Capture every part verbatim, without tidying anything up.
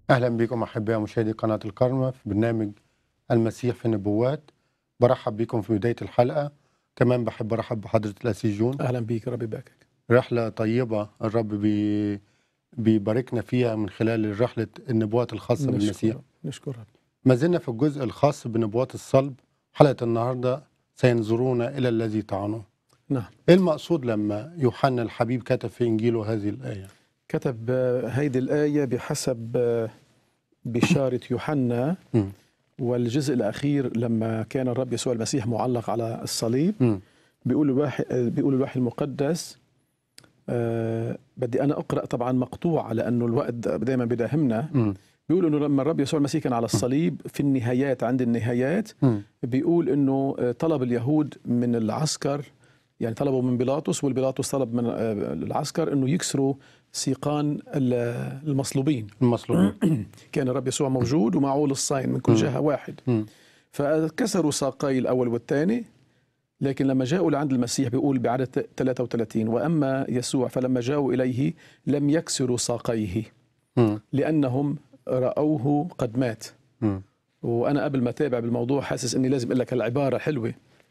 أهلا بكم أحبائي مشاهدي قناة الكرمة في برنامج المسيح في النبوات. برحب بكم في بداية الحلقة. كمان بحب أرحب بحضرة الأسيس جون. أهلا بيك، ربي يباركك. رحلة طيبة الرب بي بيباركنا فيها من خلال رحلة النبوات الخاصة بالمسيح. نشكر نشكر رب. ما زلنا في الجزء الخاص بنبوات الصلب. حلقة النهاردة سينظرون إلى الذي طعنوه. نعم. إيه المقصود لما يوحنا الحبيب كتب في إنجيله هذه الآية؟ كتب آه، هيدي الآية بحسب آه، بشارة يوحنا، م. والجزء الأخير لما كان الرب يسوع المسيح معلق على الصليب. م. بيقول الوحي آه، بيقول الوحي المقدس. أه بدي أنا أقرأ طبعا مقطوع لأنه الوقت دائما بداهمنا. م. بيقول إنه لما الرب يسوع المسيح كان على الصليب في النهايات، عند النهايات م. بيقول إنه آه، طلب اليهود من العسكر، يعني طلبوا من بيلاطس، والبيلاطس طلب من آه، العسكر إنه يكسروا سيقان ال- المصلوبين. المصلوبين. كان الرب يسوع موجود ومعه لصين من كل م. جهة واحد، م. فكسروا ساقي الأول والثاني. لكن لما جاءوا لعند المسيح بيقول بعدد ثلاثة وثلاثين: وأما يسوع فلما جاءوا إليه لم يكسروا ساقيه م. لأنهم رأوه قد مات. م. وأنا قبل ما أتابع بالموضوع حاسس أني لازم أقول لك هالعبارة حلوة.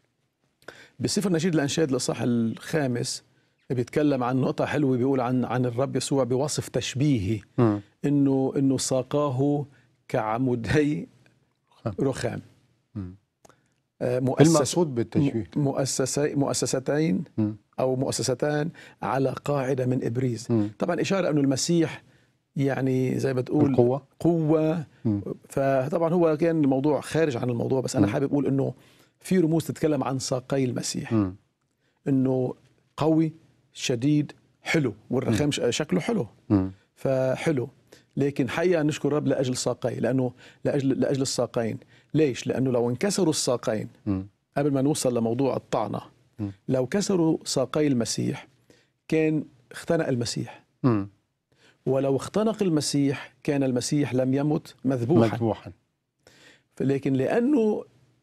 بسفر نشيد الأنشاد الإصحاح الخامس بيتكلم عن نقطة حلوة، بيقول عن عن الرب يسوع بوصف تشبيهي م. إنه إنه ساقاه كعمودي خم. رخام. م. آه، مؤسس المقصود بالتشبيه مؤسسي مؤسستين م. أو مؤسستان على قاعدة من إبريز. م. طبعا إشارة أنه المسيح يعني زي ما تقول القوة. قوة. م. فطبعا هو كان الموضوع خارج عن الموضوع، بس أنا م. حابب أقول أنه في رموز تتكلم عن ساقي المسيح، م. أنه قوي شديد حلو، والرخام شكله حلو م. فحلو. لكن حقيقة نشكر رب لأجل ساقي، لأنه لأجل لأجل الساقين. ليش؟ لأنه لو انكسروا الساقين م. قبل ما نوصل لموضوع الطعنة، م. لو كسروا ساقي المسيح كان اختنق المسيح، م. ولو اختنق المسيح كان المسيح لم يمت مذبوحا. مذبوحا. لكن لأنه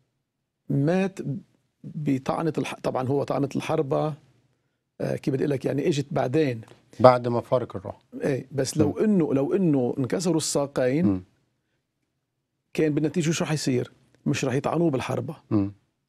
مات بطعنة الح... طبعا هو طعنة الحربة، آه كيف بدي أقول لك، يعني اجت بعدين بعد ما فارق الروح. ايه. بس لو م. انه لو انه انكسروا الساقين م. كان بالنتيجة شو رح يصير؟ مش رح يطعنوه بالحربة. م.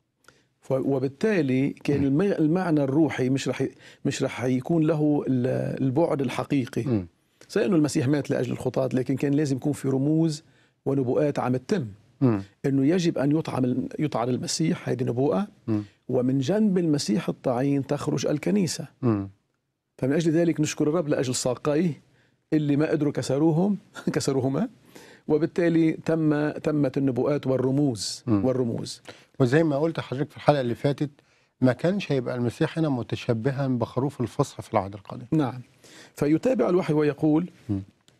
وبالتالي كان م. المعنى الروحي مش رح ي... مش رح يكون له البعد الحقيقي. م. زي انه المسيح مات لاجل الخطاة، لكن كان لازم يكون في رموز ونبوءات عم تتم. م. انه يجب ان يطعن يطعن المسيح، هذه نبوءة. م. ومن جنب المسيح الطعين تخرج الكنيسة. م. فمن اجل ذلك نشكر الرب لاجل ساقيه اللي ما قدروا كسروهم كسروهما، وبالتالي تم تمت النبوءات والرموز م. والرموز. وزي ما قلت حضرتك في الحلقة اللي فاتت، ما كانش هيبقى المسيح هنا متشبها بخروف الفصح في العهد القديم. نعم. فيتابع الوحي ويقول م.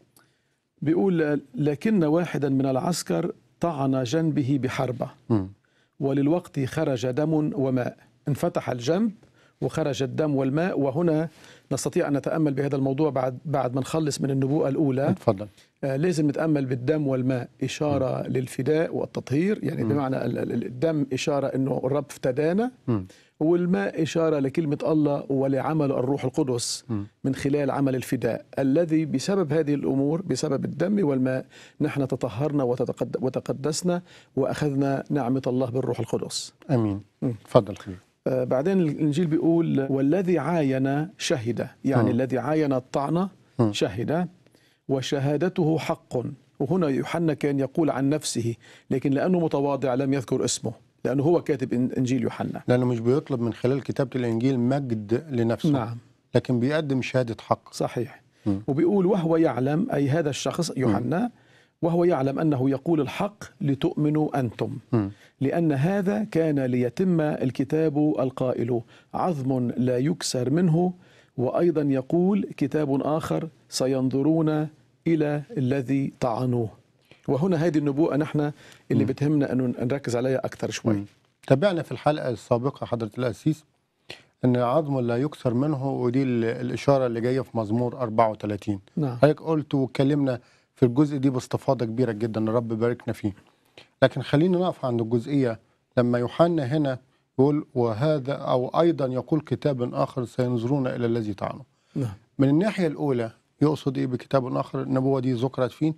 بيقول: لكن واحدا من العسكر طعن جنبه بحربة م. وللوقت خرج دم وماء. انفتح الجنب وخرج الدم والماء. وهنا نستطيع أن نتأمل بهذا الموضوع بعد بعد ما نخلص من النبوءة الأولى. اتفضل. آه لازم نتأمل بالدم والماء، إشارة م. للفداء والتطهير، يعني م. بمعنى الدم إشارة أنه الرب افتدانا، م. والماء إشارة لكلمة الله ولعمل الروح القدس م. من خلال عمل الفداء الذي بسبب هذه الأمور، بسبب الدم والماء نحن تطهرنا وتقدسنا وأخذنا نعمة الله بالروح القدس. أمين. تفضل خير. آه بعدين الإنجيل بيقول: والذي عاين شهد، يعني م. الذي عاين الطعنة م. شهد وشهادته حق. وهنا يوحنا كان يقول عن نفسه، لكن لأنه متواضع لم يذكر اسمه، لأنه هو كاتب إنجيل يوحنا، لأنه مش بيطلب من خلال كتابة الإنجيل مجد لنفسه. نعم. لكن بيقدم شهادة حق. صحيح. م. وبيقول: وهو يعلم، أي هذا الشخص يوحنا، وهو يعلم أنه يقول الحق لتؤمنوا أنتم، م. لأن هذا كان ليتم الكتاب القائل: عظم لا يكسر منه. وأيضا يقول كتاب آخر: سينظرون إلى الذي طعنوه. وهنا هذه النبوءة نحن اللي م. بتهمنا أن نركز عليها أكثر شوي. م. تابعنا في الحلقة السابقة حضرة الأسيس أن عظم لا يكسر منه، ودي الإشارة اللي جاية في مزمور أربعة وثلاثين. نعم. حضرتك قلت واتكلمنا في الجزء دي باستفاضة كبيرة جدا، الرب باركنا فيه. لكن خلينا نقف عند الجزئية لما يوحنا هنا يقول: وهذا أو أيضا يقول كتاب آخر سينظرون إلى الذي طعنوه. نعم. من الناحية الأولى يقصد إيه بكتاب آخر؟ النبوة دي ذكرت فين؟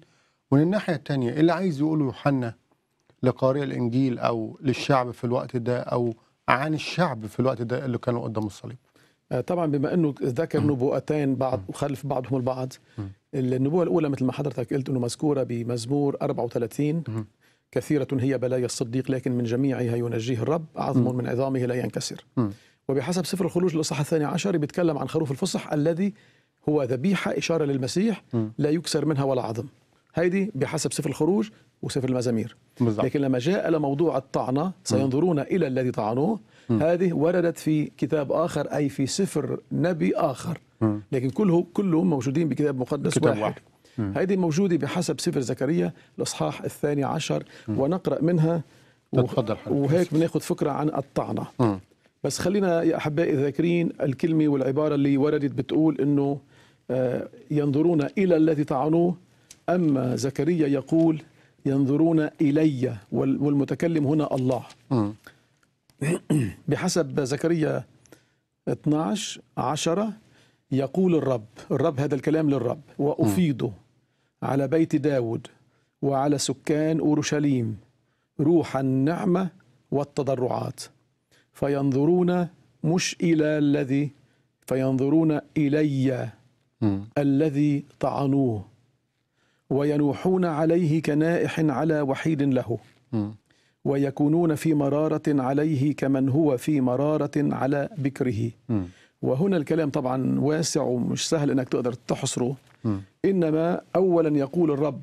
ومن الناحية التانية اللي عايز يقوله يوحنا لقارئ الإنجيل أو للشعب في الوقت ده أو عن الشعب في الوقت ده اللي كانوا قدام الصليب؟ آه، طبعا بما أنه ذكر نبوءتين بعض وخلف بعضهم البعض. النبوة الأولى مثل ما حضرتك قلت أنه مذكورة بمزمور أربعة وثلاثين: كثيرة هي بلايا الصديق لكن من جميعها ينجيه الرب، عظم من عظامه لا ينكسر. وبحسب سفر الخروج الإصحاح الثاني عشر بيتكلم عن خروف الفصح الذي هو ذبيحة إشارة للمسيح لا يكسر منها ولا عظم. هيدي بحسب سفر الخروج وسفر المزامير. بالضبط. لكن لما جاء لموضوع الطعنة سينظرون إلى الذي طعنوه، هذه وردت في كتاب آخر أي في سفر نبي آخر، لكن كله كلهم موجودين بكتاب مقدس كتاب واحد, واحد. هذه موجودة بحسب سفر زكريا الإصحاح الثاني عشر، ونقرأ منها تفضل حضرتك. وهيك بناخذ فكرة عن الطعنة. م. بس خلينا يا أحبائي ذاكرين الكلمة والعبارة اللي وردت بتقول إنه آه ينظرون إلى الذي طعنوه، أما زكريا يقول ينظرون إلي، والمتكلم هنا الله. م. بحسب زكريا اثناشر عشرة يقول الرب، الرب هذا الكلام للرب: وأفيض على بيت داود وعلى سكان أورشليم روح النعمة والتضرعات، فينظرون مش إلى الذي فينظرون إلي م. الذي طعنوه، وينوحون عليه كنائح على وحيد له، م. ويكونون في مرارة عليه كمن هو في مرارة على بكره. م. وهنا الكلام طبعا واسع ومش سهل انك تقدر تحصره. م. انما اولا يقول الرب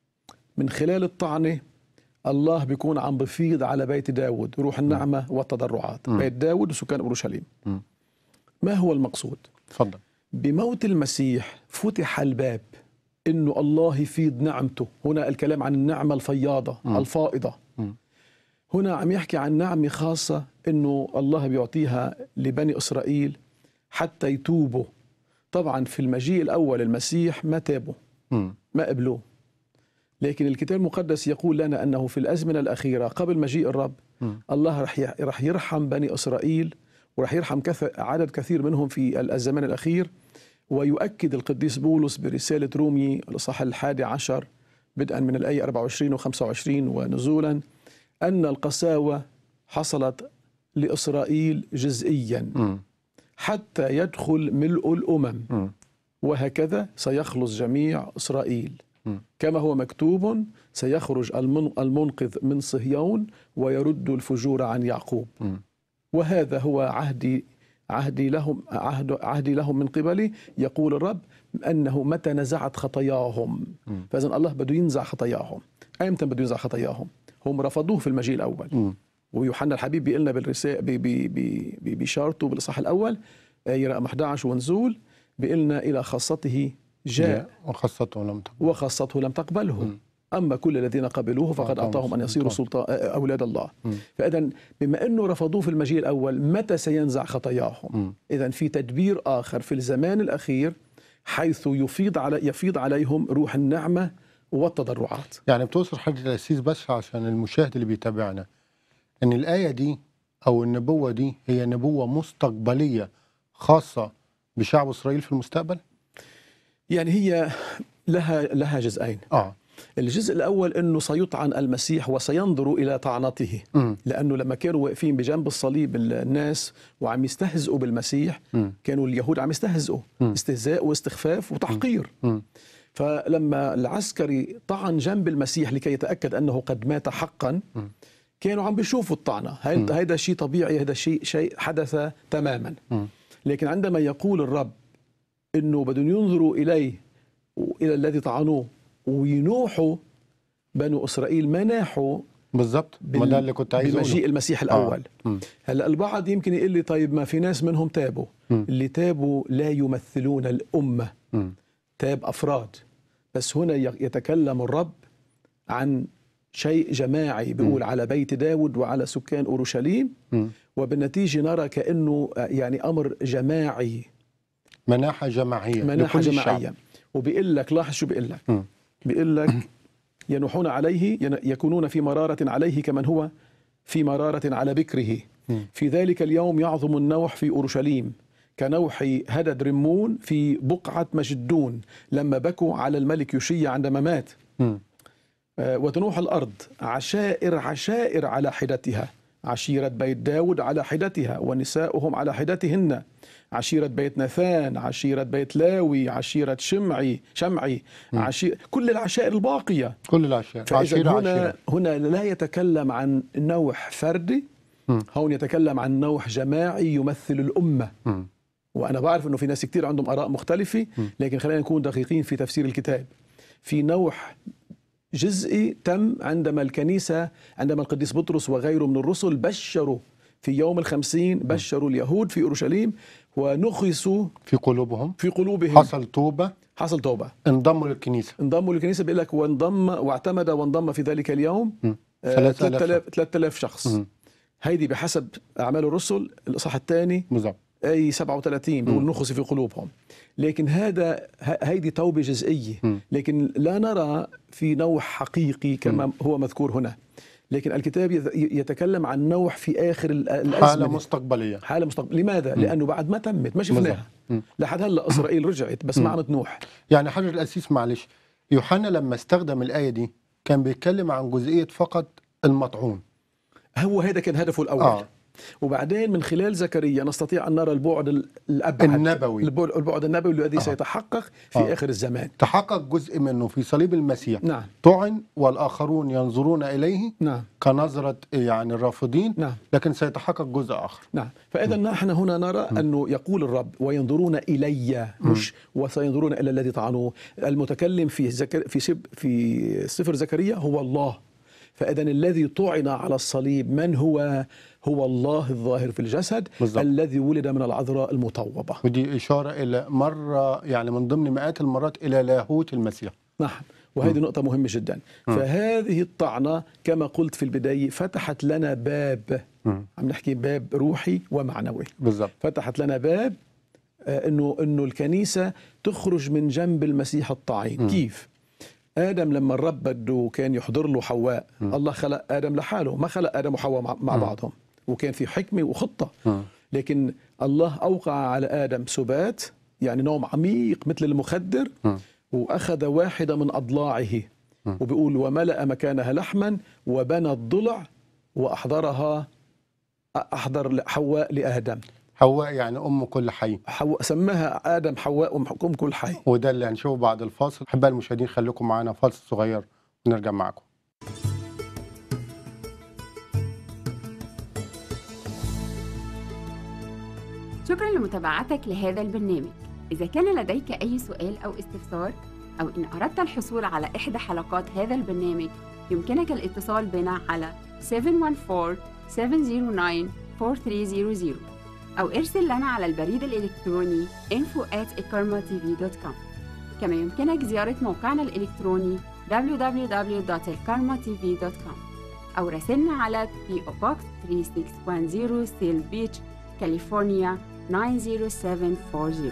من خلال الطعنة الله بيكون عم بفيض على بيت داود روح النعمة م. والتضرعات. م. بيت داود وسكان أورشليم. م. ما هو المقصود؟ تفضل. بموت المسيح فتح الباب انه الله يفيض نعمته. هنا الكلام عن النعمة الفياضة م. الفائضة. م. هنا عم يحكي عن نعمة خاصة انه الله بيعطيها لبني إسرائيل حتى يتوبوا. طبعا في المجيء الأول المسيح ما تابوا، م. ما قبلوه، لكن الكتاب المقدس يقول لنا أنه في الأزمنة الأخيرة قبل مجيء الرب م. الله رح رح يرحم بني إسرائيل، ورح يرحم عدد كثير منهم في الزمان الأخير. ويؤكد القديس بولس برسالة رومي الإصحاح الحادي عشر بدءا من الآية أربعة وعشرين وخمسة وعشرين ونزولا أن القساوة حصلت لإسرائيل جزئيا م. حتى يدخل ملء الأمم، م. وهكذا سيخلص جميع إسرائيل، م. كما هو مكتوب: سيخرج المنقذ من صهيون ويرد الفجور عن يعقوب. م. وهذا هو عهدي عهدي لهم عهد عهدي لهم من قبلي، يقول الرب، أنه متى نزعت خطاياهم. فإذن الله بده ينزع خطاياهم. أيمتى بده ينزع خطاياهم؟ هم رفضوه في المجيء الأول. م. ويوحنا الحبيب بيقول لنا بالرسالة بشارته بالإصحاح الأول آية رقم أحد عشر ونزول، بيقول لنا إلى خاصته جاء وخاصته لم تقبله وخاصته لم تقبله م. أما كل الذين قبلوه فقد أعطاهم أن يصيروا سلطان أولاد الله. فإذن بما أنه رفضوه في المجيء الأول، متى سينزع خطاياهم؟ إذن في تدبير آخر في الزمان الأخير حيث يفيض على يفيض عليهم روح النعمة والتضرعات. يعني بتوصل حضرتك الأسيس بس عشان المشاهد اللي بيتابعنا أن الآية دي أو النبوة دي هي نبوة مستقبلية خاصة بشعب إسرائيل في المستقبل؟ يعني هي لها لها جزئين. آه. الجزء الأول أنه سيطعن المسيح وسينظر إلى طعنته، م. لأنه لما كانوا واقفين بجنب الصليب الناس وعم يستهزئوا بالمسيح، م. كانوا اليهود عم يستهزئوا م. استهزاء واستخفاف وتحقير. م. م. فلما العسكري طعن جنب المسيح لكي يتأكد أنه قد مات حقا، م. كانوا عم بيشوفوا الطعنة. هذا شيء طبيعي، هذا شيء شيء حدث تماما. م. لكن عندما يقول الرب أنه بدهم ينظروا إليه وإلى الذي طعنوه وينوحوا، بنو إسرائيل ما ناحوا بالضبط بال... اللي كنت عايز بمجيء المسيح الأول. آه. هلا البعض يمكن يقول لي طيب ما في ناس منهم تابوا. م. اللي تابوا لا يمثلون الأمة، م. تاب أفراد. بس هنا يتكلم الرب عن شيء جماعي، بيقول م. على بيت داود وعلى سكان أورشليم، م. وبالنتيجة نرى كأنه يعني أمر جماعي، مناحة جماعية مناحة جماعية. وبيقول لك لاحظ شو بيقول لك، بيقول لك ينوحون عليه يكونون في مرارة عليه كمن هو في مرارة على بكره. في ذلك اليوم يعظم النوح في أورشليم كنوح هدد رمون في بقعة مجدون، لما بكوا على الملك يوشيا عندما مات. مم. آه، وتنوح الأرض عشائر عشائر على حدتها، عشيرة بيت داود على حدتها ونساؤهم على حدتهن، عشيرة بيت نثان، عشيرة بيت لاوي، عشيرة شمعي شمعي عشيرة، كل العشائر الباقية. كل العشائر فإذا عشيرة هنا عشيرة. هنا لا يتكلم عن نوح فردي، مم. هون يتكلم عن نوح جماعي يمثل الأمة. مم. وأنا بعرف أنه في ناس كتير عندهم آراء مختلفة، لكن خلينا نكون دقيقين في تفسير الكتاب. في نوح جزئي تم عندما الكنيسة، عندما القديس بطرس وغيره من الرسل بشروا في يوم الخمسين، بشروا اليهود في أورشليم ونخسوا في قلوبهم، في قلوبهم، حصل توبة، حصل توبة، انضموا للكنيسة. انضموا للكنيسة. بيقول لك وانضم واعتمد وانضم في ذلك اليوم ثلاثة آلاف ثلاثة آلاف شخص. مم. هيدي بحسب أعمال الرسل الإصحاح الثاني بالضبط. أي سبعة وثلاثين بيقول نخس في قلوبهم. لكن هذا هيدي توبة جزئية، مم. لكن لا نرى في نوح حقيقي كما مم. هو مذكور هنا. لكن الكتاب يتكلم عن نوح في آخر الأزمنة، حالة مستقبلية. حالة مستقبل. لماذا؟ مم. لأنه بعد ما تمت ما شفناها لحد هلا. إسرائيل رجعت بس ما عملت نوح. يعني حجر الأسيس معلش، يوحنا لما استخدم الآية دي كان بيتكلم عن جزئية فقط المطعون. هو هذا كان هدفه الأول. آه. وبعدين من خلال زكريا نستطيع أن نرى البعد الأبعد، النبوي، البعد, البعد النبوي الذي آه. سيتحقق في آه. آخر الزمان. تحقق جزء منه في صليب المسيح. نعم. طعن والآخرون ينظرون إليه نعم. كنظرة يعني الرافضين. نعم. لكن سيتحقق جزء آخر. نعم. فإذا نحن هنا نرى أنه يقول الرب وينظرون إلي، مش وسينظرون إلى الذي طعنوه. المتكلم في زكر في سب في سفر زكريا هو الله. فإذا الذي طعن على الصليب من هو؟ هو الله الظاهر في الجسد. بالضبط. الذي ولد من العذراء المطوبة. ودي إشارة إلى مرة يعني من ضمن مئات المرات إلى لاهوت المسيح. نعم. وهذه نقطة مهمة جدا. م. فهذه الطعنة كما قلت في البداية فتحت لنا باب، م. عم نحكي باب روحي ومعنوي. بالضبط. فتحت لنا باب آه إنه إنه الكنيسة تخرج من جنب المسيح الطعين. م. كيف؟ آدم لما الرب بده كان يحضر له حواء، م. الله خلق آدم لحاله، ما خلق آدم وحواء مع, مع بعضهم، وكان في حكمة وخطة. م. لكن الله أوقع على آدم سبات، يعني نوم عميق مثل المخدر، م. وأخذ واحدة من أضلاعه، م. وبيقول وملأ مكانها لحما وبنى الضلع وأحضرها، أحضر حواء لآدم. حواء يعني أم كل حي. حواء سماها آدم حواء أم كل حي. وده اللي هنشوفه بعد الفاصل. أحباء المشاهدين خليكم معنا فاصل صغير ونرجع معكم. شكرا لمتابعتك لهذا البرنامج. إذا كان لديك أي سؤال أو استفسار، أو إن أردت الحصول على إحدى حلقات هذا البرنامج، يمكنك الاتصال بنا على سبعة واحد أربعة سبعة صفر تسعة أربعة ثلاثة صفر صفر أو ارسل لنا على البريد الإلكتروني info at ikarma t v dot com. كما يمكنك زيارة موقعنا الإلكتروني دبليو دبليو دبليو دوت الكارما تي في دوت كوم أو راسلنا على بي أو Box ثلاثة ستة واحد صفر سيل بيتش كاليفورنيا تسعة صفر سبعة أربعة صفر.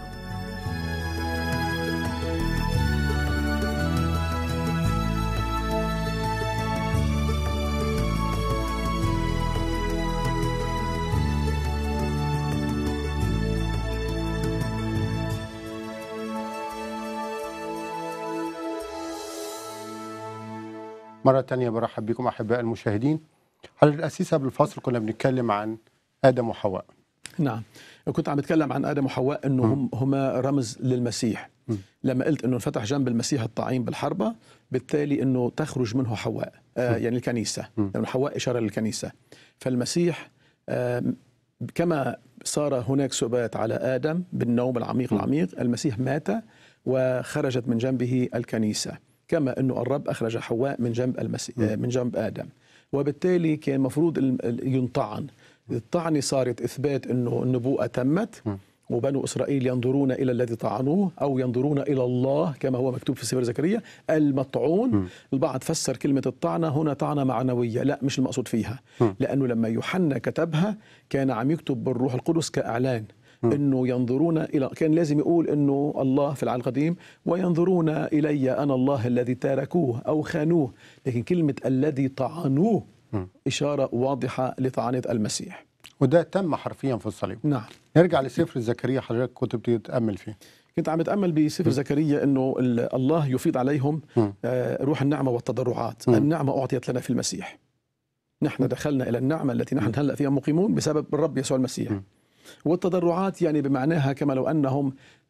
مرة تانية برحب بكم أحباء المشاهدين. على الأساس قبل الفاصل كنا بنتكلم عن آدم وحواء. نعم، كنت عم بتكلم عن آدم وحواء أنه هم هما رمز للمسيح. م. لما قلت أنه انفتح جنب المسيح الطعين بالحربة، بالتالي أنه تخرج منه حواء، آه يعني الكنيسة، لأنه يعني حواء إشارة للكنيسة. فالمسيح آه كما صار هناك سبات على آدم بالنوم العميق م. العميق، المسيح مات وخرجت من جنبه الكنيسة، كما أنه الرب أخرج حواء من جنب المسيح من جنب آدم. وبالتالي كان مفروض ينطعن. الطعنة صارت إثبات أنه النبوءة تمت، وبنو إسرائيل ينظرون إلى الذي طعنوه أو ينظرون إلى الله كما هو مكتوب في سفر زكريا المطعون. البعض فسر كلمة الطعنة هنا طعنة معنوية، لا مش المقصود فيها، لأنه لما يوحنا كتبها كان عم يكتب بالروح القدس كإعلان انه ينظرون الى، كان لازم يقول انه الله في العهد القديم وينظرون الي انا الله الذي تاركوه او خانوه، لكن كلمه الذي طعنوه اشاره واضحه لطعنه المسيح، وده تم حرفيا في الصليب. نعم. نرجع لسفر زكريا، حضرتك كنت بتتامل فيه. كنت عم بتأمل بسفر زكريا أنه الله يفيض عليهم روح النعمة والتضرعات. النعمة أعطيت لنا في المسيح، نحن دخلنا إلى النعمة التي نحن هلأ فيها مقيمون بسبب الرب يسوع المسيح. والتضرعات يعني بمعناها كما لو أنهم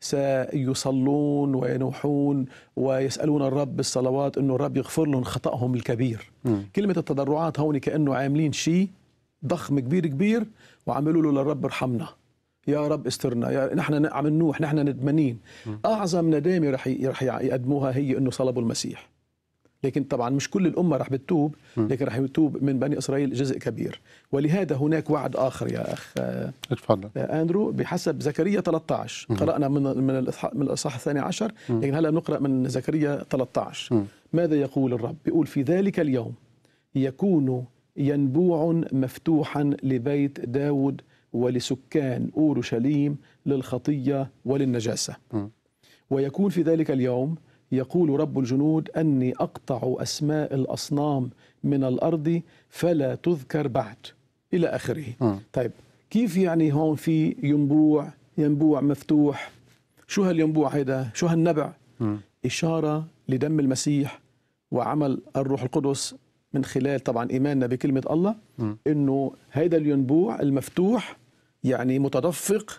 سيصلون وينوحون ويسألون الرب بالصلوات أنه الرب يغفر لهم خطأهم الكبير. م. كلمة التضرعات هون كأنه عاملين شيء ضخم كبير كبير وعملوا له للرب ارحمنا، يا رب استرنا، يا نحن عم نوح، نحن ندمانين. أعظم ندامة رح رح يقدموها هي أنه صلبوا المسيح. لكن طبعا مش كل الأمة رح بتتوب، لكن رح يتوب من بني إسرائيل جزء كبير. ولهذا هناك وعد آخر يا أخ اتفضل أندرو بحسب زكريا ثلاثة عشر. م. قرأنا من من الإصحاح الثاني عشر، لكن هلا بنقرأ من زكريا ثلاثة عشر. م. ماذا يقول الرب؟ بيقول في ذلك اليوم يكون ينبوع مفتوحا لبيت داود ولسكان أورشليم للخطية وللنجاسة. م. ويكون في ذلك اليوم يقول رب الجنود أني أقطع أسماء الأصنام من الأرض فلا تذكر بعد، إلى آخره. م. طيب كيف يعني هون في ينبوع ينبوع مفتوح؟ شو هالينبوع هيدا؟ شو هالنبع؟ م. إشارة لدم المسيح وعمل الروح القدس من خلال طبعا إيماننا بكلمة الله، م. إنه هيدا الينبوع المفتوح يعني متدفق،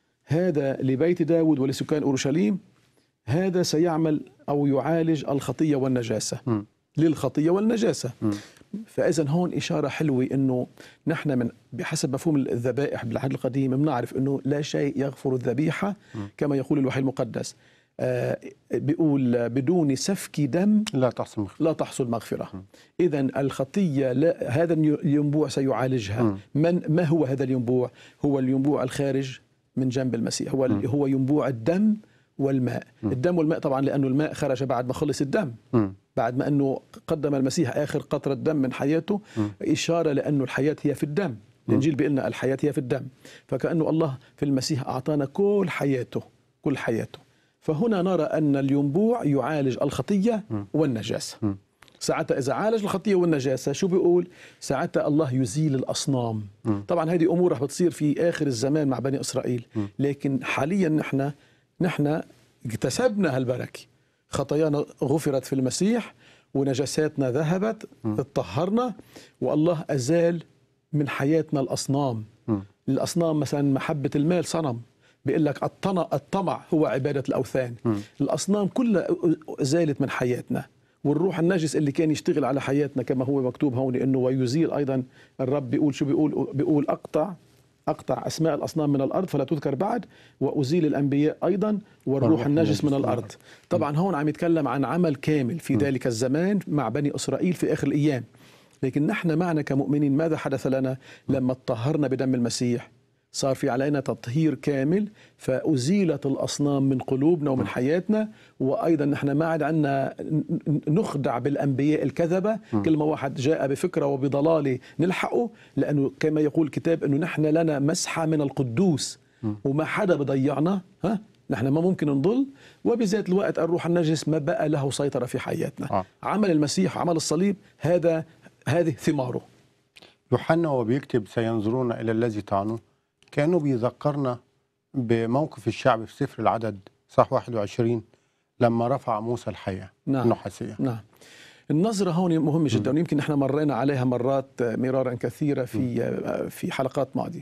هذا لبيت داود ولسكان أورشليم، هذا سيعمل أو يعالج الخطية والنجاسة. م. للخطية والنجاسة. م. فإذا هون إشارة حلوة إنه نحن من بحسب مفهوم الذبائح بالعهد القديم بنعرف إنه لا شيء يغفر الذبيحة، م. كما يقول الوحي المقدس. آه بيقول بدون سفك دم لا تحصل مغفرة. لا تحصل مغفرة. إذا الخطية لا هذا الينبوع سيعالجها. م. من ما هو هذا الينبوع؟ هو الينبوع الخارج من جنب المسيح، هو م. هو ينبوع الدم والماء. م. الدم والماء طبعا لأنه الماء خرج بعد ما خلص الدم، م. بعد ما أنه قدم المسيح آخر قطرة دم من حياته، م. إشارة لأنه الحياة هي في الدم. الإنجيل بيقولنا الحياة هي في الدم، فكأنه الله في المسيح أعطانا كل حياته كل حياته. فهنا نرى أن الينبوع يعالج الخطية م. والنجاسة. م. ساعتها إذا عالج الخطية والنجاسة شو بيقول؟ ساعتها الله يزيل الأصنام. م. طبعا هذه أمور رح بتصير في آخر الزمان مع بني إسرائيل، م. لكن حاليا نحن نحن اكتسبنا هالبركة، خطايانا غفرت في المسيح ونجاساتنا ذهبت، اتطهرنا، والله أزال من حياتنا الأصنام. م. الأصنام مثلا محبة المال صنم، بيقول لك الطمع الطمع هو عبادة الأوثان. م. الأصنام كلها زالت من حياتنا، والروح النجس اللي كان يشتغل على حياتنا كما هو مكتوب هون إنه ويزيل أيضا. الرب بيقول شو بيقول؟ بيقول أقطع أقطع أسماء الأصنام من الأرض فلا تذكر بعد، وأزيل الأنبياء أيضا والروح النجس من الأرض. طبعا هون عم يتكلم عن عمل كامل في ذلك الزمان مع بني إسرائيل في آخر الأيام. لكن نحن معنا كمؤمنين ماذا حدث لنا لما اطهرنا بدم المسيح؟ صار في علينا تطهير كامل، فأزيلت الأصنام من قلوبنا ومن حياتنا. وأيضا نحن ما عاد عنا نخدع بالأنبياء الكذبة، كل ما واحد جاء بفكرة وبضلالة نلحقه، لأنه كما يقول الكتاب أنه نحن لنا مسحة من القدوس وما حدا بضيعنا. ها نحن ما ممكن نضل، وبذات الوقت الروح النجس ما بقى له سيطرة في حياتنا. آه. عمل المسيح عمل الصليب هذا هذه ثماره. يوحنا وبيكتب سينظرون إلى الذي تعنوه كانوا بيذكرنا بموقف الشعب في سفر العدد صح واحد وعشرين لما رفع موسى الحية. نعم. النحاسية. نعم. النظرة هون مهمة جدا، ويمكن نحن مرينا عليها مرات مرارا كثيرة في م. في حلقات ماضية.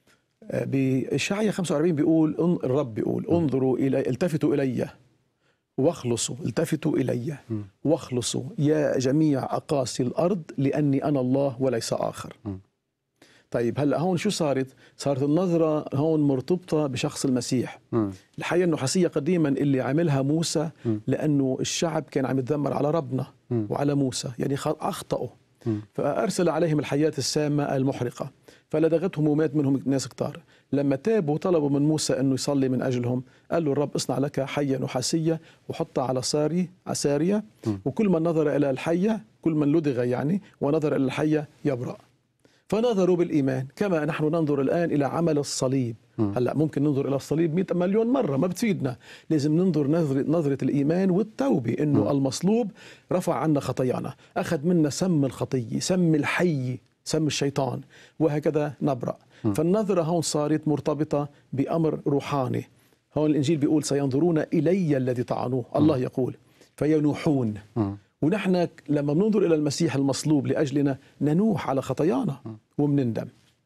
بإشعياء خمسة وأربعين بيقول الرب بيقول انظروا إلي، التفتوا إلي واخلصوا، التفتوا إلي م. واخلصوا يا جميع أقاصي الأرض لأني أنا الله وليس آخر. م. طيب هلا هون شو صارت؟ صارت النظرة هون مرتبطة بشخص المسيح. م. الحياة النحاسية قديما اللي عملها موسى، م. لأنه الشعب كان عم يتذمر على ربنا م. وعلى موسى، يعني أخطأوا، م. فأرسل عليهم الحياة السامة المحرقة، فلدغتهم ومات منهم ناس كتار. لما تابوا طلبوا من موسى أنه يصلي من أجلهم، قال له الرب اصنع لك حية نحاسية وحطها على صاري عسارية، وكل من نظر إلى الحية، كل من لدغ يعني ونظر إلى الحية يبرأ. فنظروا بالإيمان كما نحن ننظر الآن إلى عمل الصليب. هلأ ممكن ننظر إلى الصليب مئة مليون مرة ما بتفيدنا، لازم ننظر نظرة, نظرة الإيمان والتوبة، إنه م. المصلوب رفع عنا خطايانا، أخذ منا سم الخطية، سم الحي، سم الشيطان، وهكذا نبرأ. م. فالنظرة هون صارت مرتبطة بأمر روحاني. هون الإنجيل بيقول سينظرون إلي الذي طعنوه، الله يقول فينوحون. م. ونحن لما بننظر إلى المسيح المصلوب لأجلنا ننوح على خطايانا وبنندم.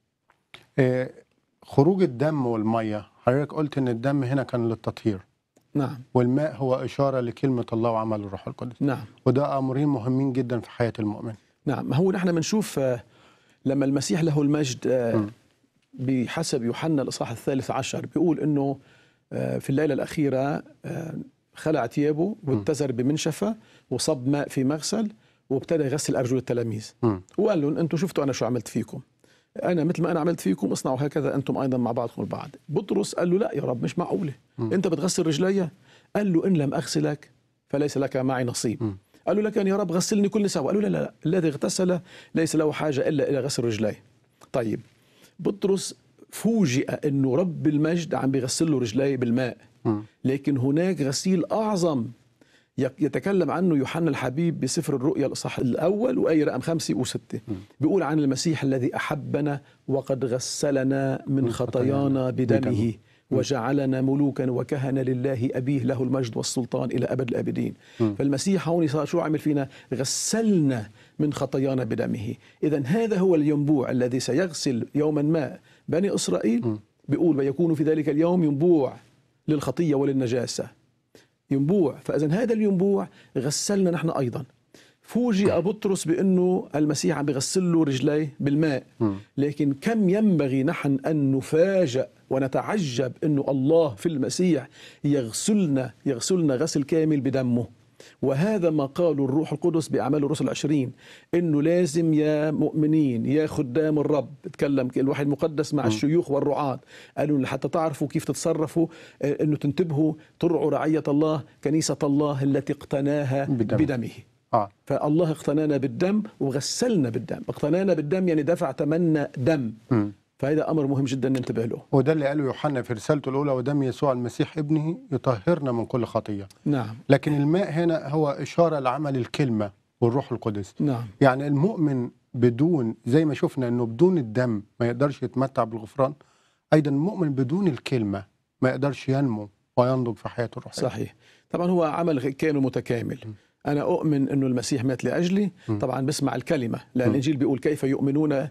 إيه خروج الدم والمية، حضرتك قلت ان الدم هنا كان للتطهير، نعم، والماء هو إشارة لكلمة الله وعمل الروح القدس. نعم، وده أمرين مهمين جدا في حياة المؤمن. نعم. هو نحن بنشوف لما المسيح له المجد م. بحسب يوحنا الإصحاح الثالث عشر بيقول إنه في الليلة الأخيرة خلع ثيابه واتزر بمنشفة وصب ماء في مغسل وابتدى يغسل أرجل التلاميذ، م. وقال لهم أنتم شفتوا أنا شو عملت فيكم، أنا مثل ما أنا عملت فيكم اصنعوا هكذا أنتم أيضا مع بعضكم البعض. بطرس قال له لا يا رب مش معقولة، م. أنت بتغسل رجلي؟ قال له إن لم أغسلك فليس لك معي نصيب. م. قال له لك يا رب غسلني كل سوا. قال له لا لا, لا. الذي اغتسل ليس له حاجة إلا إلى غسل رجليه. طيب بطرس فوجئ أنه رب المجد عم بيغسل له رجليه بالماء، م. لكن هناك غسيل أعظم يتكلم عنه يوحنا الحبيب بسفر الرؤيا الإصحاح الأول وآية رقم خمسة وستة، بيقول عن المسيح الذي أحبنا وقد غسلنا من خطايانا بدمه وجعلنا ملوكا وكهنة لله أبيه له المجد والسلطان إلى أبد الآبدين. م. فالمسيح هون صار شو عمل فينا؟ غسلنا من خطايانا بدمه. إذن هذا هو الينبوع الذي سيغسل يوما ما بني إسرائيل. م. بيقول ويكون في ذلك اليوم ينبوع للخطية وللنجاسة، ينبوع. فإذن هذا الينبوع غسلنا نحن أيضا. فوجئ بطرس بأنه المسيح عم بيغسل له رجليه بالماء، لكن كم ينبغي نحن أن نفاجأ ونتعجب أنه الله في المسيح يغسلنا يغسلنا غسل كامل بدمه. وهذا ما قاله الروح القدس بأعمال الرسل العشرين، أنه لازم يا مؤمنين يا خدام الرب، تكلم الوحي المقدس مع الشيوخ والرعاة، قالوا حتى تعرفوا كيف تتصرفوا، أنه تنتبهوا ترعوا رعية الله كنيسة الله التي اقتناها بدمه, بدمه. آه. فالله اقتنانا بالدم وغسلنا بالدم. اقتنانا بالدم يعني دفع ثمننا دم. م. فهذا أمر مهم جدا ننتبه له. وده اللي قاله يوحنا في رسالته الأولى، ودم يسوع المسيح ابنه يطهرنا من كل خطية. نعم. لكن الماء هنا هو إشارة لعمل الكلمة والروح القدس. نعم. يعني المؤمن بدون، زي ما شفنا أنه بدون الدم ما يقدرش يتمتع بالغفران، أيضا المؤمن بدون الكلمة ما يقدرش ينمو وينضج في حياته الروحية. صحيح. طبعا هو عمل كامل متكامل. م. أنا أؤمن أنه المسيح مات لأجلي. م. طبعا بسمع الكلمة، لأن الإنجيل بيقول كيف يؤمنون،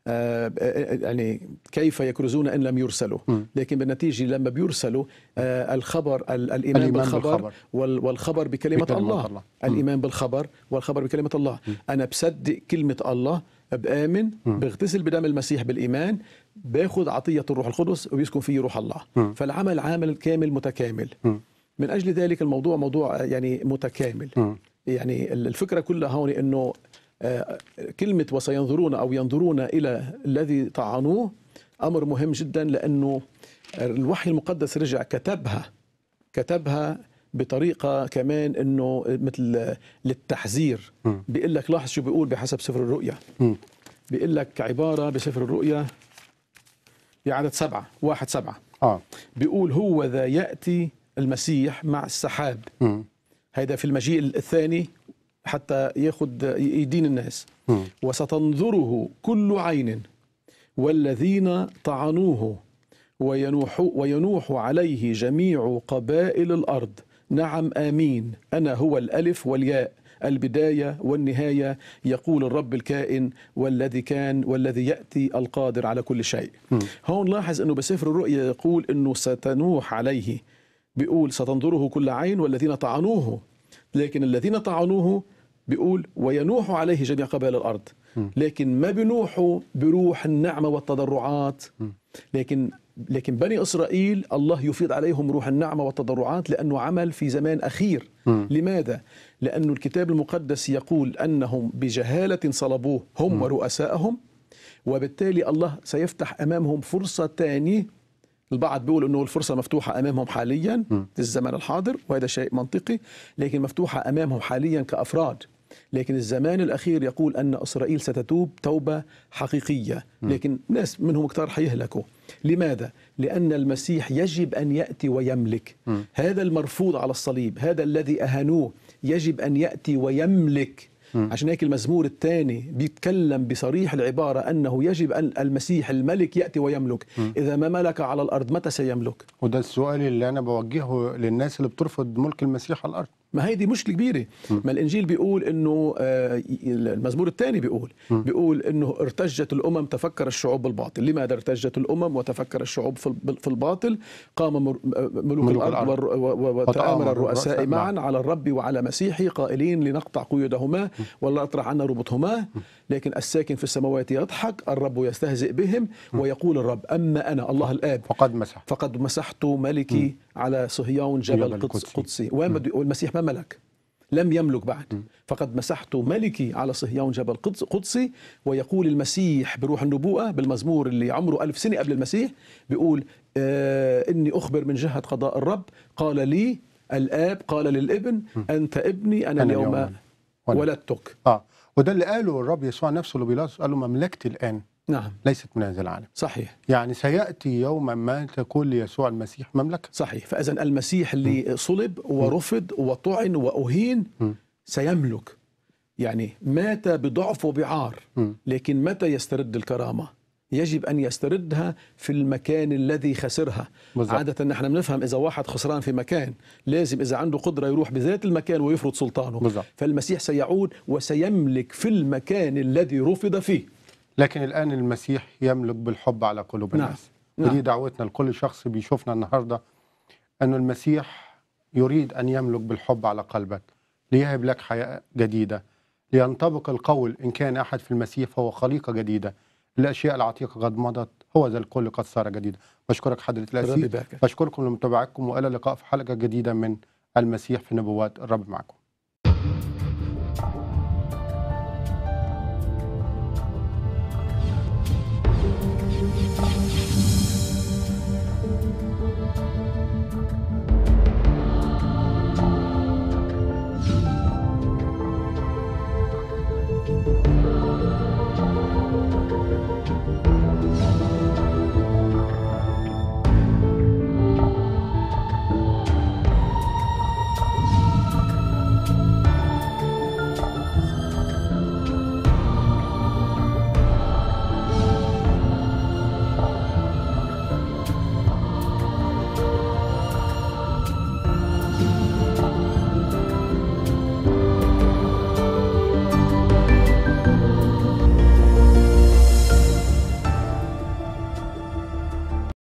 آه يعني كيف يكرزون إن لم يرسلوا. م. لكن بالنتيجة لما بيرسلوا آه الخبر الإيمان, الإيمان بالخبر, بالخبر والخبر بكلمة, بكلمة الله. الله الإيمان بالخبر والخبر بكلمة الله. م. أنا بصدق كلمة الله، بآمن، م. بغتسل بدم المسيح بالإيمان، باخذ عطية الروح القدس وبيسكن فيه روح الله. م. فالعمل عامل كامل متكامل. م. من أجل ذلك الموضوع موضوع يعني متكامل. م. يعني الفكرة كلها هون إنه كلمة وسينظرون أو ينظرون إلى الذي طعنوه أمر مهم جدا، لأنه الوحي المقدس رجع كتبها كتبها بطريقة كمان إنه مثل للتحذير. بيقول لك لاحظ شو بيقول بحسب سفر الرؤيا. بيقول لك عبارة بسفر الرؤيا بعدد سبعة واحد سبعة آه. بيقول هو ذا يأتي المسيح مع السحاب. م. هذا في المجيء الثاني حتى ياخد يدين الناس. م. وستنظره كل عين والذين طعنوه وينوح, وينوح عليه جميع قبائل الأرض نعم آمين أنا هو الألف والياء البداية والنهاية يقول الرب الكائن والذي كان والذي يأتي القادر على كل شيء. م. هون لاحظ أنه بسفر الرؤيا يقول أنه ستنوح عليه، بيقول ستنظره كل عين والذين طعنوه، لكن الذين طعنوه بيقول وينوح عليه جميع قبائل الأرض. م. لكن ما بنوحوا بروح النعمة والتضرعات، م. لكن لكن بني إسرائيل الله يفيض عليهم روح النعمة والتضرعات لأنه عمل في زمان أخير. م. لماذا؟ لأن الكتاب المقدس يقول أنهم بجهالة صلبوه هم م. ورؤسائهم، وبالتالي الله سيفتح أمامهم فرصة تانية. البعض بيقول أنه الفرصة مفتوحة أمامهم حاليا في الزمان الحاضر، وهذا شيء منطقي، لكن مفتوحة أمامهم حاليا كأفراد. لكن الزمان الأخير يقول أن إسرائيل ستتوب توبة حقيقية، لكن ناس منهم كتار حيهلكوا. لماذا؟ لأن المسيح يجب أن يأتي ويملك. م. هذا المرفوض على الصليب، هذا الذي أهانوه يجب أن يأتي ويملك. عشان هيك المزمور الثاني بيتكلم بصريح العبارة أنه يجب أن المسيح الملك يأتي ويملك. م. إذا ما ملك على الأرض متى سيملك؟ وده السؤال اللي أنا بوجهه للناس اللي بترفض ملك المسيح على الأرض. ما هي دي مشكلة كبيرة. م. ما الإنجيل بيقول إنه آه المزمور الثاني بيقول م. بيقول إنه ارتجت الأمم تفكر الشعوب بالباطل. لماذا ارتجت الأمم وتفكر الشعوب في الباطل؟ قام ملوك, ملوك الأرض وتآمر الرؤساء معا على الرب وعلى مسيحه قائلين لنقطع قيودهما ولا أطرح عنا ربطهما. لكن الساكن في السماوات يضحك الرب يستهزئ بهم ويقول الرب أما أنا الله الآب فقد مسح فقد مسحت ملكي م. على صهيون جبل قدس قدسي. والمسيح ما ملك، لم يملك بعد. م. فقد مسحت ملكي على صهيون جبل قدسي. ويقول المسيح بروح النبوءة بالمزمور اللي عمره ألف سنة قبل المسيح بيقول آه إني أخبر من جهة قضاء الرب قال لي الآب قال للابن م. أنت ابني أنا, أنا اليوم, اليوم ولدتك. آه وده اللي قاله الرب يسوع نفسه لبيلاطس، قال له مملكتي الآن نعم ليست من هذا العالم. صحيح. يعني سيأتي يوما ما تكون ليسوع المسيح مملكة. صحيح. فإذا المسيح اللي م. صلب ورفض وطعن وأهين م. سيملك. يعني مات بضعف وبعار، م. لكن متى يسترد الكرامة؟ يجب أن يستردها في المكان الذي خسرها. بالزبط. عادة نحن بنفهم إذا واحد خسران في مكان لازم إذا عنده قدرة يروح بذات المكان ويفرض سلطانه. بالزبط. فالمسيح سيعود وسيملك في المكان الذي رفض فيه. لكن الآن المسيح يملك بالحب على قلوب الناس. نعم. ودي دعوتنا لكل شخص بيشوفنا النهاردة، أن المسيح يريد أن يملك بالحب على قلبك ليهب لك حياة جديدة، لينطبق القول إن كان أحد في المسيح فهو خليقة جديدة، الأشياء العتيقة قد مضت هو ذا الكل قد صار جديدا. بشكرك حضرة الأسيس، بشكركم لمتابعتكم وإلى اللقاء في حلقة جديدة من المسيح في نبوات. الرب معكم.